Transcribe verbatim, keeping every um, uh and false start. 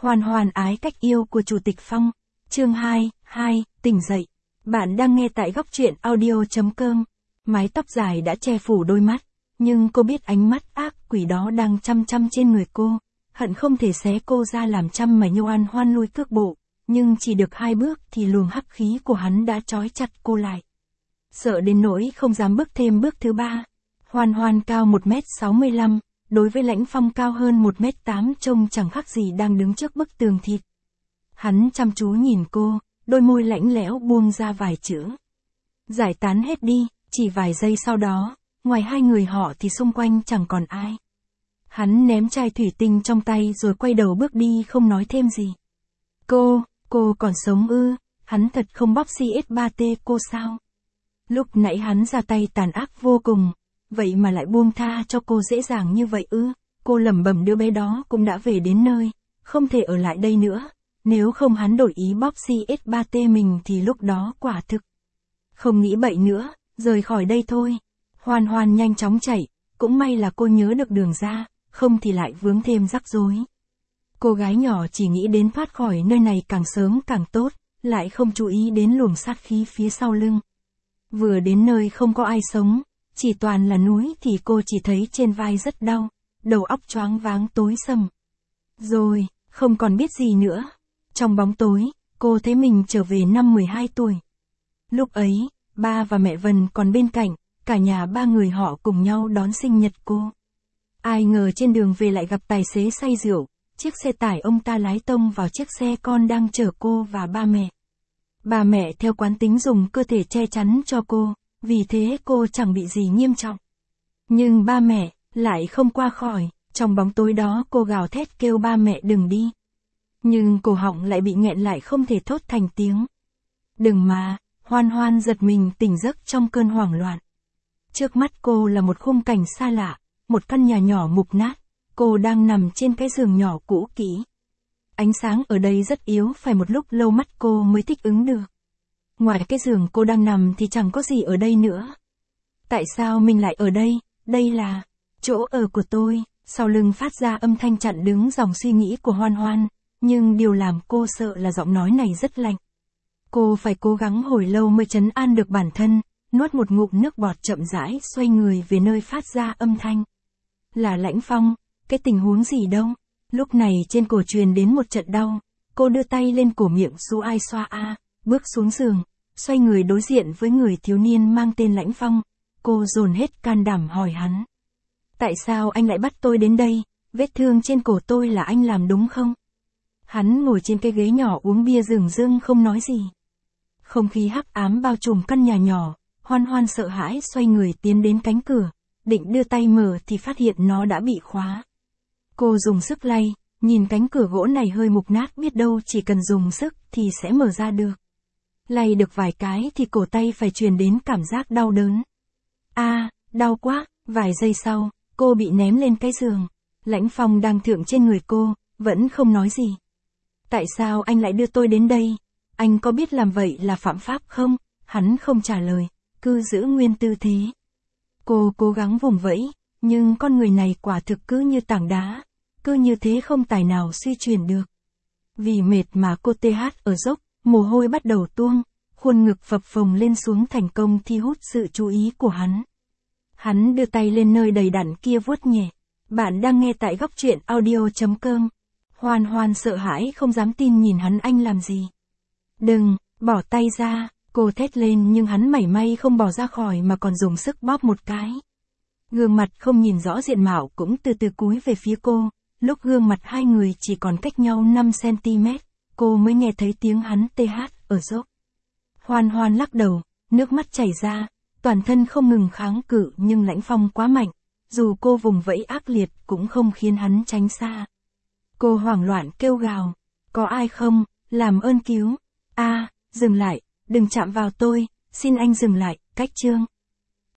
Hoan hoan ái cách yêu của Chủ tịch Phong. Chương hai, hai, tỉnh dậy. Bạn đang nghe tại góc truyện audio.com. Mái tóc dài đã che phủ đôi mắt, nhưng cô biết ánh mắt ác quỷ đó đang chăm chăm trên người cô, hận không thể xé cô ra làm trăm mảnh. Hoan hoan lui cước bộ, nhưng chỉ được hai bước thì luồng hắc khí của hắn đã trói chặt cô lại. Sợ đến nỗi không dám bước thêm bước thứ ba. Hoan hoan cao một mét sáu mươi lăm, đối với Lãnh Phong cao hơn một mét tám trông chẳng khác gì đang đứng trước bức tường thịt. Hắn chăm chú nhìn cô, đôi môi lạnh lẽo buông ra vài chữ. Giải tán hết đi, chỉ vài giây sau đó, ngoài hai người họ thì xung quanh chẳng còn ai. Hắn ném chai thủy tinh trong tay rồi quay đầu bước đi không nói thêm gì. Cô, cô còn sống ư? Hắn thật không bóp xê ét ba tê cô sao? Lúc nãy hắn ra tay tàn ác vô cùng, vậy mà lại buông tha cho cô dễ dàng như vậy ư? Cô lẩm bẩm đứa bé đó cũng đã về đến nơi, không thể ở lại đây nữa. Nếu không hắn đổi ý bóp xê ét ba tê mình thì lúc đó quả thực. Không nghĩ bậy nữa, rời khỏi đây thôi. Hoan hoan nhanh chóng chạy, cũng may là cô nhớ được đường ra, không thì lại vướng thêm rắc rối. Cô gái nhỏ chỉ nghĩ đến thoát khỏi nơi này càng sớm càng tốt, lại không chú ý đến luồng sát khí phía sau lưng. Vừa đến nơi không có ai sống, chỉ toàn là núi thì cô chỉ thấy trên vai rất đau, đầu óc choáng váng tối sầm. Rồi, không còn biết gì nữa. Trong bóng tối, cô thấy mình trở về năm mười hai tuổi. Lúc ấy, ba và mẹ Vân còn bên cạnh, cả nhà ba người họ cùng nhau đón sinh nhật cô. Ai ngờ trên đường về lại gặp tài xế say rượu, chiếc xe tải ông ta lái tông vào chiếc xe con đang chở cô và ba mẹ. Bà mẹ theo quán tính dùng cơ thể che chắn cho cô, vì thế cô chẳng bị gì nghiêm trọng. Nhưng ba mẹ, lại không qua khỏi, trong bóng tối đó cô gào thét kêu ba mẹ đừng đi. Nhưng cổ họng lại bị nghẹn lại không thể thốt thành tiếng. Đừng mà, hoan hoan giật mình tỉnh giấc trong cơn hoảng loạn. Trước mắt cô là một khung cảnh xa lạ, một căn nhà nhỏ mục nát, cô đang nằm trên cái giường nhỏ cũ kỹ. Ánh sáng ở đây rất yếu, phải một lúc lâu mắt cô mới thích ứng được. Ngoài cái giường cô đang nằm thì chẳng có gì ở đây nữa. Tại sao mình lại ở đây? Đây là chỗ ở của tôi. Sau lưng phát ra âm thanh chặn đứng dòng suy nghĩ của Hoan Hoan, nhưng điều làm cô sợ là giọng nói này rất lạnh. Cô phải cố gắng hồi lâu mới trấn an được bản thân, nuốt một ngụm nước bọt chậm rãi xoay người về nơi phát ra âm thanh. Là Lãnh Phong, cái tình huống gì đâu? Lúc này trên cổ truyền đến một trận đau, cô đưa tay lên cổ miệng su ai xoa a, bước xuống giường, xoay người đối diện với người thiếu niên mang tên Lãnh Phong, cô dồn hết can đảm hỏi hắn. Tại sao anh lại bắt tôi đến đây, vết thương trên cổ tôi là anh làm đúng không? Hắn ngồi trên cái ghế nhỏ uống bia rừng rưng không nói gì. Không khí hắc ám bao trùm căn nhà nhỏ, Hoan Hoan sợ hãi xoay người tiến đến cánh cửa, định đưa tay mở thì phát hiện nó đã bị khóa. Cô dùng sức lay, nhìn cánh cửa gỗ này hơi mục nát, biết đâu chỉ cần dùng sức thì sẽ mở ra được. Lay được vài cái thì cổ tay phải truyền đến cảm giác đau đớn. A, à, đau quá, vài giây sau, cô bị ném lên cái giường. Lãnh Phong đang thượng trên người cô, vẫn không nói gì. Tại sao anh lại đưa tôi đến đây? Anh có biết làm vậy là phạm pháp không? Hắn không trả lời, cứ giữ nguyên tư thế. Cô cố gắng vùng vẫy, nhưng con người này quả thực cứ như tảng đá, cứ như thế không tài nào suy chuyển được. Vì mệt mà cô tê hát ở dốc, mồ hôi bắt đầu tuôn, khuôn ngực phập phồng lên xuống thành công thu hút sự chú ý của hắn. Hắn đưa tay lên nơi đầy đặn kia vuốt nhẹ. Bạn đang nghe tại góc truyện audio.com. Hoan Hoan sợ hãi không dám tin nhìn hắn, anh làm gì? Đừng, bỏ tay ra, cô thét lên nhưng hắn mảy may không bỏ ra khỏi mà còn dùng sức bóp một cái. Gương mặt không nhìn rõ diện mạo cũng từ từ cúi về phía cô, lúc gương mặt hai người chỉ còn cách nhau năm xăng-ti-mét, cô mới nghe thấy tiếng hắn tê hát ở dốc. Hoan Hoan lắc đầu, nước mắt chảy ra, toàn thân không ngừng kháng cự nhưng Lãnh Phong quá mạnh, dù cô vùng vẫy ác liệt cũng không khiến hắn tránh xa. Cô hoảng loạn kêu gào, có ai không, làm ơn cứu, a, à, dừng lại, đừng chạm vào tôi, xin anh dừng lại, cách chương.